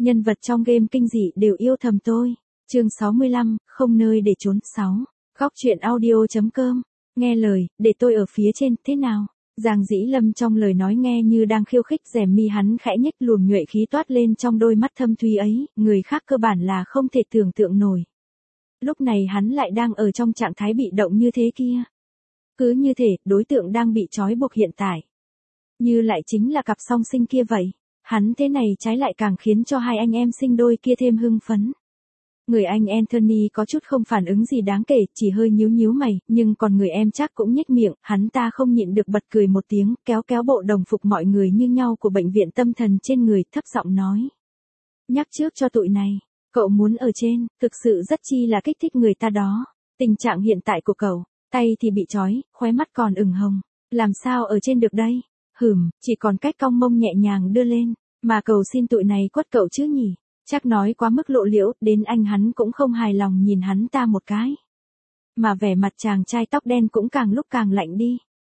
Nhân vật trong game kinh dị đều yêu thầm tôi. Chương 65, không nơi để trốn. 6. Góc truyện audio.com. Nghe lời, để tôi ở phía trên, thế nào? Giang Dĩ Lâm trong lời nói nghe như đang khiêu khích, rèm mi hắn khẽ nhếch, luồng nhuệ khí toát lên trong đôi mắt thâm thúy ấy, người khác cơ bản là không thể tưởng tượng nổi. Lúc này hắn lại đang ở trong trạng thái bị động như thế kia. Cứ như thể, đối tượng đang bị trói buộc hiện tại. Như lại chính là cặp song sinh kia vậy. Hắn thế này trái lại càng khiến cho hai anh em sinh đôi kia thêm hưng phấn. Người anh Anthony có chút không phản ứng gì đáng kể, chỉ hơi nhíu nhíu mày, nhưng còn người em chắc cũng nhếch miệng, hắn ta không nhịn được bật cười một tiếng, kéo kéo bộ đồng phục mọi người như nhau của bệnh viện tâm thần trên người, thấp giọng nói. Nhắc trước cho tụi này, cậu muốn ở trên, thực sự rất chi là kích thích người ta đó. Tình trạng hiện tại của cậu, tay thì bị trói, khóe mắt còn ửng hồng, làm sao ở trên được đây? Chỉ còn cách cong mông nhẹ nhàng đưa lên, mà cầu xin tụi này quất cậu chứ nhỉ? Chắc nói quá mức lộ liễu, đến anh hắn cũng không hài lòng nhìn hắn ta một cái. Mà vẻ mặt chàng trai tóc đen cũng càng lúc càng lạnh đi.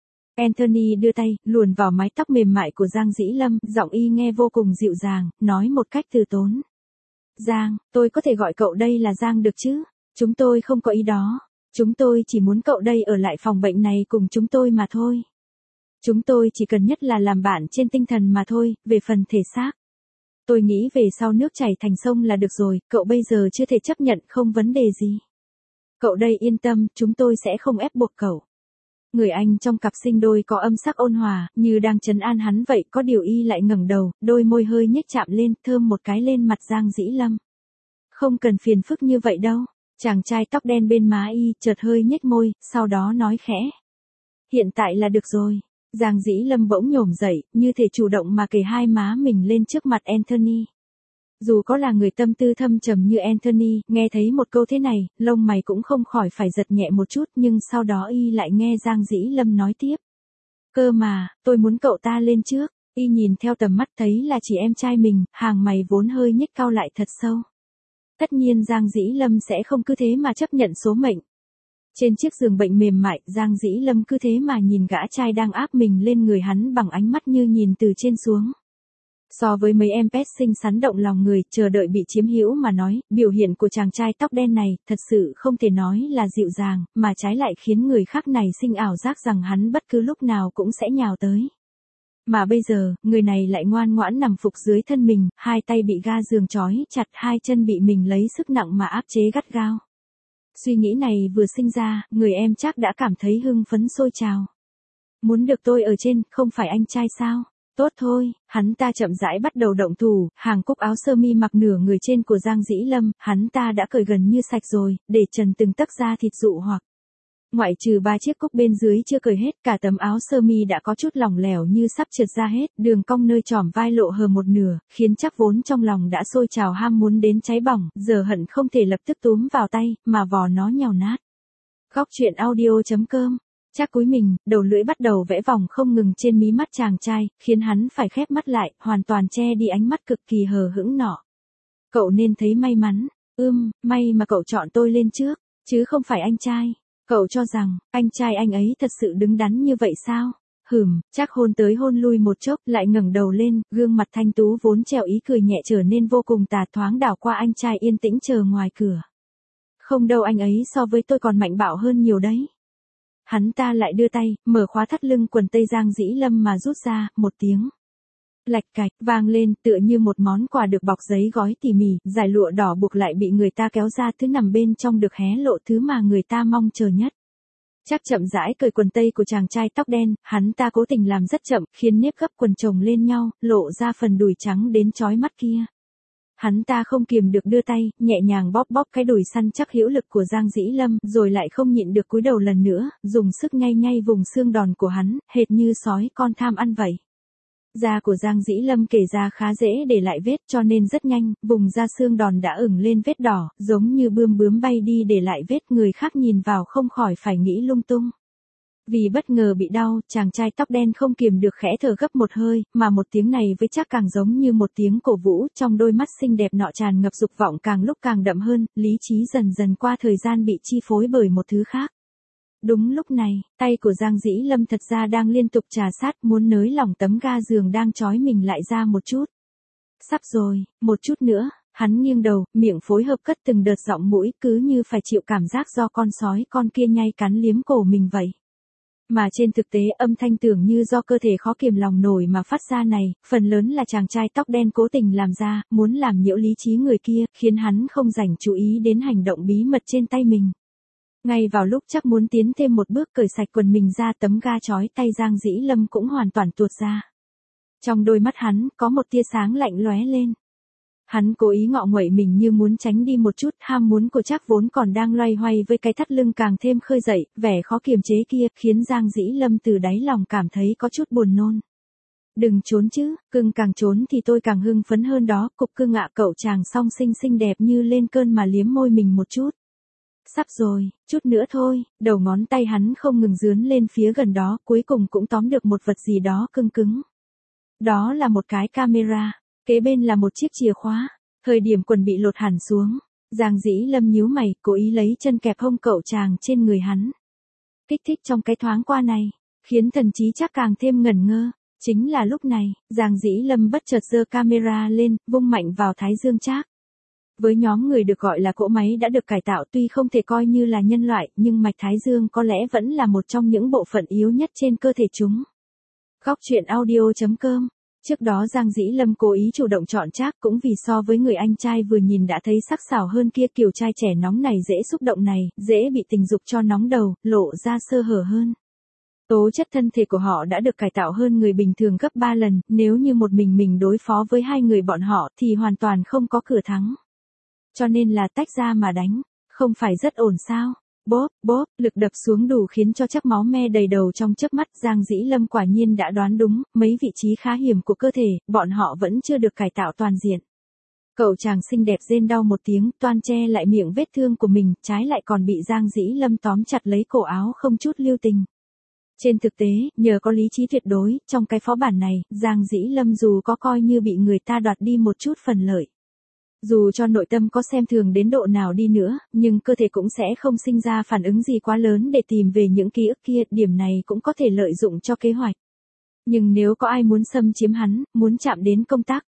Anthony đưa tay, luồn vào mái tóc mềm mại của Giang Dĩ Lâm, giọng y nghe vô cùng dịu dàng, nói một cách từ tốn. Giang, tôi có thể gọi cậu đây là Giang được chứ? Chúng tôi không có ý đó. Chúng tôi chỉ muốn cậu đây ở lại phòng bệnh này cùng chúng tôi mà thôi. Chúng tôi chỉ cần nhất là làm bạn trên tinh thần mà thôi, về phần thể xác. Tôi nghĩ về sau nước chảy thành sông là được rồi, cậu bây giờ chưa thể chấp nhận không vấn đề gì. Cậu đây yên tâm, chúng tôi sẽ không ép buộc cậu. Người anh trong cặp sinh đôi có âm sắc ôn hòa, như đang trấn an hắn vậy, có điều y lại ngẩng đầu, đôi môi hơi nhếch chạm lên, thơm một cái lên mặt Giang Dĩ Lâm. Không cần phiền phức như vậy đâu. Chàng trai tóc đen bên má y chợt hơi nhếch môi, sau đó nói khẽ. Hiện tại là được rồi. Giang Dĩ Lâm bỗng nhổm dậy, như thể chủ động mà kề hai má mình lên trước mặt Anthony. Dù có là người tâm tư thâm trầm như Anthony, nghe thấy một câu thế này, lông mày cũng không khỏi phải giật nhẹ một chút, nhưng sau đó y lại nghe Giang Dĩ Lâm nói tiếp. Cơ mà, tôi muốn cậu ta lên trước. Y nhìn theo tầm mắt thấy là chỉ em trai mình, hàng mày vốn hơi nhếch cau lại thật sâu. Tất nhiên Giang Dĩ Lâm sẽ không cứ thế mà chấp nhận số mệnh. Trên chiếc giường bệnh mềm mại, Giang Dĩ Lâm cứ thế mà nhìn gã trai đang áp mình lên người hắn bằng ánh mắt như nhìn từ trên xuống. So với mấy em pet xinh xắn động lòng người, chờ đợi bị chiếm hữu mà nói, biểu hiện của chàng trai tóc đen này, thật sự không thể nói là dịu dàng, mà trái lại khiến người khác này sinh ảo giác rằng hắn bất cứ lúc nào cũng sẽ nhào tới. Mà bây giờ, người này lại ngoan ngoãn nằm phục dưới thân mình, hai tay bị ga giường trói chặt, hai chân bị mình lấy sức nặng mà áp chế gắt gao. Suy nghĩ này vừa sinh ra, người em chắc đã cảm thấy hưng phấn sôi trào. Muốn được tôi ở trên, không phải anh trai sao? Tốt thôi, hắn ta chậm rãi bắt đầu động thủ, hàng cúc áo sơ mi mặc nửa người trên của Giang Dĩ Lâm, hắn ta đã cởi gần như sạch rồi, để trần từng tấc da thịt dụ hoặc. Ngoại trừ 3 chiếc cúc bên dưới chưa cởi hết, cả tấm áo sơ mi đã có chút lỏng lẻo như sắp trượt ra hết, đường cong nơi trỏm vai lộ hờ một nửa, khiến chắc vốn trong lòng đã sôi trào ham muốn đến cháy bỏng, giờ hận không thể lập tức túm vào tay, mà vò nó nhào nát. Góc truyện audio.com. Chắc cúi mình, đầu lưỡi bắt đầu vẽ vòng không ngừng trên mí mắt chàng trai, khiến hắn phải khép mắt lại, hoàn toàn che đi ánh mắt cực kỳ hờ hững nọ. Cậu nên thấy may mắn, may mà cậu chọn tôi lên trước, chứ không phải anh trai. Cậu cho rằng, anh trai anh ấy thật sự đứng đắn như vậy sao? Chắc hôn tới hôn lui một chốc, lại ngẩng đầu lên, gương mặt thanh tú vốn treo ý cười nhẹ trở nên vô cùng tà thoáng đảo qua anh trai yên tĩnh chờ ngoài cửa. Không đâu, anh ấy so với tôi còn mạnh bạo hơn nhiều đấy. Hắn ta lại đưa tay, mở khóa thắt lưng quần tây Giang Dĩ Lâm mà rút ra, một tiếng. Lạch cạch, vang lên, tựa như một món quà được bọc giấy gói tỉ mỉ, dải lụa đỏ buộc lại bị người ta kéo ra, thứ nằm bên trong được hé lộ thứ mà người ta mong chờ nhất. Chắc chậm rãi cởi quần tây của chàng trai tóc đen, hắn ta cố tình làm rất chậm, khiến nếp gấp quần chồng lên nhau, lộ ra phần đùi trắng đến chói mắt kia. Hắn ta không kiềm được đưa tay, nhẹ nhàng bóp bóp cái đùi săn chắc hữu lực của Giang Dĩ Lâm, rồi lại không nhịn được cúi đầu lần nữa, dùng sức nhay nhay vùng xương đòn của hắn, hệt như sói con tham ăn vậy. Da của Giang Dĩ Lâm kể ra khá dễ để lại vết, cho nên rất nhanh, vùng da xương đòn đã ửng lên vết đỏ, giống như bươm bướm bay đi để lại vết, người khác nhìn vào không khỏi phải nghĩ lung tung. Vì bất ngờ bị đau, chàng trai tóc đen không kiềm được khẽ thở gấp một hơi, mà một tiếng này với chắc càng giống như một tiếng cổ vũ, trong đôi mắt xinh đẹp nọ tràn ngập dục vọng càng lúc càng đậm hơn, lý trí dần dần qua thời gian bị chi phối bởi một thứ khác. Đúng lúc này, tay của Giang Dĩ Lâm thật ra đang liên tục trà sát, muốn nới lỏng tấm ga giường đang trói mình lại ra một chút. Sắp rồi, một chút nữa, hắn nghiêng đầu, miệng phối hợp cất từng đợt giọng mũi cứ như phải chịu cảm giác do con sói con kia nhai cắn liếm cổ mình vậy. Mà trên thực tế âm thanh tưởng như do cơ thể khó kiềm lòng nổi mà phát ra này, phần lớn là chàng trai tóc đen cố tình làm ra, muốn làm nhiễu lý trí người kia, khiến hắn không dành chú ý đến hành động bí mật trên tay mình. Ngay vào lúc chắc muốn tiến thêm một bước cởi sạch quần mình ra, tấm ga chói tay Giang Dĩ Lâm cũng hoàn toàn tuột ra. Trong đôi mắt hắn có một tia sáng lạnh lóe lên. Hắn cố ý ngọ nguậy mình như muốn tránh đi một chút, ham muốn của Trác vốn còn đang loay hoay với cái thắt lưng càng thêm khơi dậy, vẻ khó kiềm chế kia khiến Giang Dĩ Lâm từ đáy lòng cảm thấy có chút buồn nôn. Đừng trốn chứ, cưng càng trốn thì tôi càng hưng phấn hơn đó, cục cưng ạ. Cậu chàng song xinh xinh đẹp như lên cơn mà liếm môi mình một chút. Sắp rồi, chút nữa thôi, đầu ngón tay hắn không ngừng dướn lên phía gần đó, cuối cùng cũng tóm được một vật gì đó cứng cứng. Đó là một cái camera, kế bên là một chiếc chìa khóa. Thời điểm quần bị lột hẳn xuống, Giang Dĩ Lâm nhíu mày, cố ý lấy chân kẹp hông cậu chàng trên người hắn. Kích thích trong cái thoáng qua này, khiến thần trí Trác càng thêm ngẩn ngơ. Chính là lúc này, Giang Dĩ Lâm bất chợt giơ camera lên, vung mạnh vào thái dương Trác. Với nhóm người được gọi là cỗ máy đã được cải tạo tuy không thể coi như là nhân loại, nhưng mạch thái dương có lẽ vẫn là một trong những bộ phận yếu nhất trên cơ thể chúng. Góc truyện audio.com. Trước đó Giang Dĩ Lâm cố ý chủ động chọn Trác cũng vì so với người anh trai vừa nhìn đã thấy sắc sảo hơn kia, kiểu trai trẻ nóng này dễ xúc động này, dễ bị tình dục cho nóng đầu, lộ ra sơ hở hơn. Tố chất thân thể của họ đã được cải tạo hơn người bình thường gấp 3 lần, nếu như một mình đối phó với hai người bọn họ thì hoàn toàn không có cửa thắng. Cho nên là tách ra mà đánh, không phải rất ổn sao? Bóp, bóp, lực đập xuống đủ khiến cho Trác máu me đầy đầu trong chớp mắt. Giang Dĩ Lâm quả nhiên đã đoán đúng, mấy vị trí khá hiểm của cơ thể, bọn họ vẫn chưa được cải tạo toàn diện. Cậu chàng xinh đẹp rên đau một tiếng, toan che lại miệng vết thương của mình, trái lại còn bị Giang Dĩ Lâm tóm chặt lấy cổ áo không chút lưu tình. Trên thực tế, nhờ có lý trí tuyệt đối, trong cái phó bản này, Giang Dĩ Lâm dù có coi như bị người ta đoạt đi một chút phần lợi. Dù cho nội tâm có xem thường đến độ nào đi nữa, nhưng cơ thể cũng sẽ không sinh ra phản ứng gì quá lớn để tìm về những ký ức kia, điểm này cũng có thể lợi dụng cho kế hoạch. Nhưng nếu có ai muốn xâm chiếm hắn, muốn chạm đến công tắc,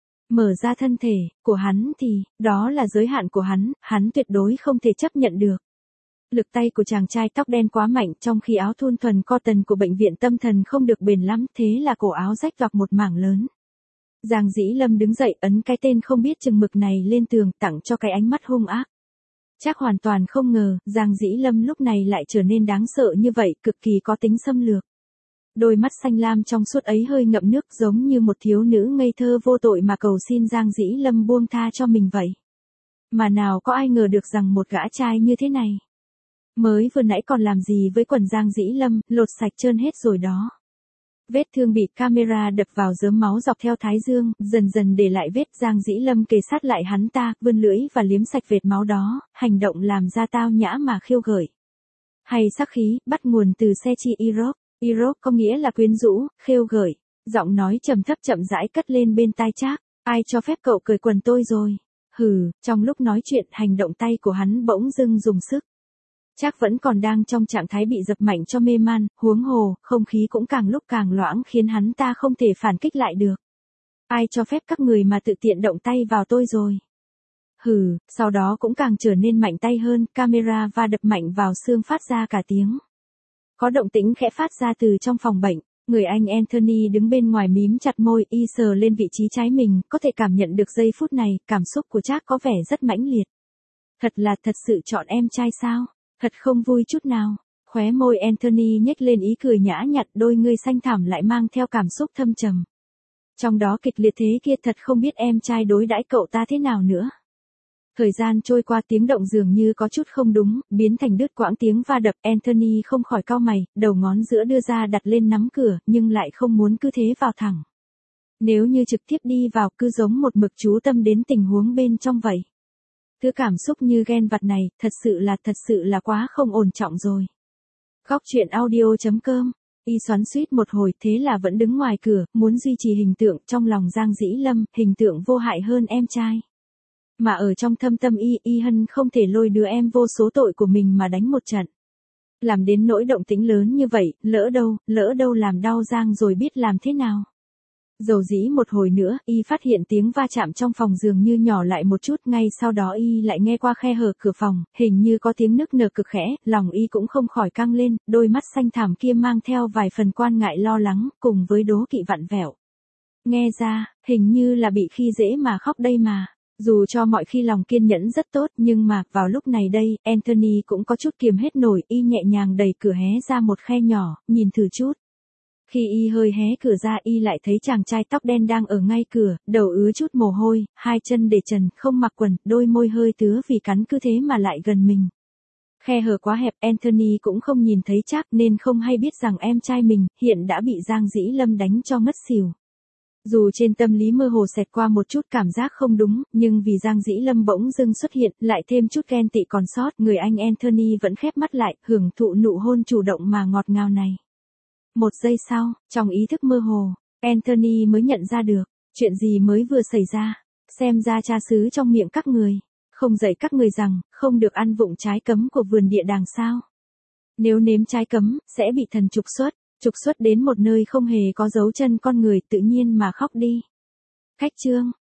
mở ra thân thể của hắn thì, đó là giới hạn của hắn tuyệt đối không thể chấp nhận được. Lực tay của chàng trai tóc đen quá mạnh, trong khi áo thun thuần cotton của bệnh viện tâm thần không được bền lắm, thế là cổ áo rách toạc một mảng lớn. Giang Dĩ Lâm đứng dậy ấn cái tên không biết chừng mực này lên tường, tặng cho cái ánh mắt hung ác. Trác hoàn toàn không ngờ, Giang Dĩ Lâm lúc này lại trở nên đáng sợ như vậy, cực kỳ có tính xâm lược. Đôi mắt xanh lam trong suốt ấy hơi ngậm nước, giống như một thiếu nữ ngây thơ vô tội mà cầu xin Giang Dĩ Lâm buông tha cho mình vậy. Mà nào có ai ngờ được rằng một gã trai như thế này. Mới vừa nãy còn làm gì với quần Giang Dĩ Lâm, lột sạch trơn hết rồi đó. Vết thương bị camera đập vào rớm máu dọc theo thái dương, dần dần để lại vết. Giang Dĩ Lâm kề sát lại hắn ta, vươn lưỡi và liếm sạch vệt máu đó, hành động làm ra tao nhã mà khiêu gợi. Hay sắc khí, bắt nguồn từ Sechi Irok. Irok có nghĩa là quyến rũ, khiêu gợi. Giọng nói trầm thấp chậm rãi cất lên bên tai Trác. Ai cho phép cậu cởi quần tôi rồi? Hừ, trong lúc nói chuyện, hành động tay của hắn bỗng dưng dùng sức. Trác vẫn còn đang trong trạng thái bị dập mạnh cho mê man, huống hồ, không khí cũng càng lúc càng loãng khiến hắn ta không thể phản kích lại được. Ai cho phép các người mà tự tiện động tay vào tôi rồi? Hừ, sau đó cũng càng trở nên mạnh tay hơn, camera va đập mạnh vào xương phát ra cả tiếng. Có động tĩnh khẽ phát ra từ trong phòng bệnh, người anh Anthony đứng bên ngoài mím chặt môi, y sờ lên vị trí trái mình, có thể cảm nhận được giây phút này, cảm xúc của Trác có vẻ rất mãnh liệt. Thật sự chọn em trai sao? Thật không vui chút nào. Khóe môi Anthony nhếch lên ý cười nhã nhặn, đôi ngươi xanh thẳm lại mang theo cảm xúc thâm trầm. Trong đó kịch liệt thế kia, thật không biết em trai đối đãi cậu ta thế nào nữa. Thời gian trôi qua, tiếng động dường như có chút không đúng, biến thành đứt quãng tiếng va đập. Anthony không khỏi cau mày, đầu ngón giữa đưa ra đặt lên nắm cửa, nhưng lại không muốn cứ thế vào thẳng. Nếu như trực tiếp đi vào, cứ giống một mực chú tâm đến tình huống bên trong vậy. Thứ cảm xúc như ghen vặt này, thật sự là quá không ổn trọng rồi. Góc truyện audio.com. Y xoắn xuýt một hồi, thế là vẫn đứng ngoài cửa, muốn duy trì hình tượng trong lòng Giang Dĩ Lâm, hình tượng vô hại hơn em trai. Mà ở trong thâm tâm y hân không thể lôi đứa em vô số tội của mình mà đánh một trận. Làm đến nỗi động tĩnh lớn như vậy, lỡ đâu làm đau Giang rồi biết làm thế nào. Dầu dĩ một hồi nữa, y phát hiện tiếng va chạm trong phòng dường như nhỏ lại một chút, ngay sau đó y lại nghe qua khe hở cửa phòng, hình như có tiếng nức nở cực khẽ, lòng y cũng không khỏi căng lên, đôi mắt xanh thẳm kia mang theo vài phần quan ngại lo lắng, cùng với đố kỵ vặn vẹo. Nghe ra, hình như là bị khi dễ mà khóc đây mà. Dù cho mọi khi lòng kiên nhẫn rất tốt, nhưng mà, vào lúc này đây, Anthony cũng có chút kiềm hết nổi, y nhẹ nhàng đẩy cửa hé ra một khe nhỏ, nhìn thử chút. Khi y hơi hé cửa ra y lại thấy chàng trai tóc đen đang ở ngay cửa, đầu ứa chút mồ hôi, hai chân để trần, không mặc quần, đôi môi hơi tứa vì cắn cứ thế mà lại gần mình. Khe hở quá hẹp, Anthony cũng không nhìn thấy chắc nên không hay biết rằng em trai mình hiện đã bị Giang Dĩ Lâm đánh cho ngất xỉu. Dù trên tâm lý mơ hồ xẹt qua một chút cảm giác không đúng, nhưng vì Giang Dĩ Lâm bỗng dưng xuất hiện, lại thêm chút ghen tị còn sót, người anh Anthony vẫn khép mắt lại, hưởng thụ nụ hôn chủ động mà ngọt ngào này. Một giây sau, trong ý thức mơ hồ, Anthony mới nhận ra được, chuyện gì mới vừa xảy ra. Xem ra cha xứ trong miệng các người, không dạy các người rằng, không được ăn vụng trái cấm của vườn địa đàng sao. Nếu nếm trái cấm, sẽ bị thần trục xuất đến một nơi không hề có dấu chân con người, tự nhiên mà khóc đi. Khách chương.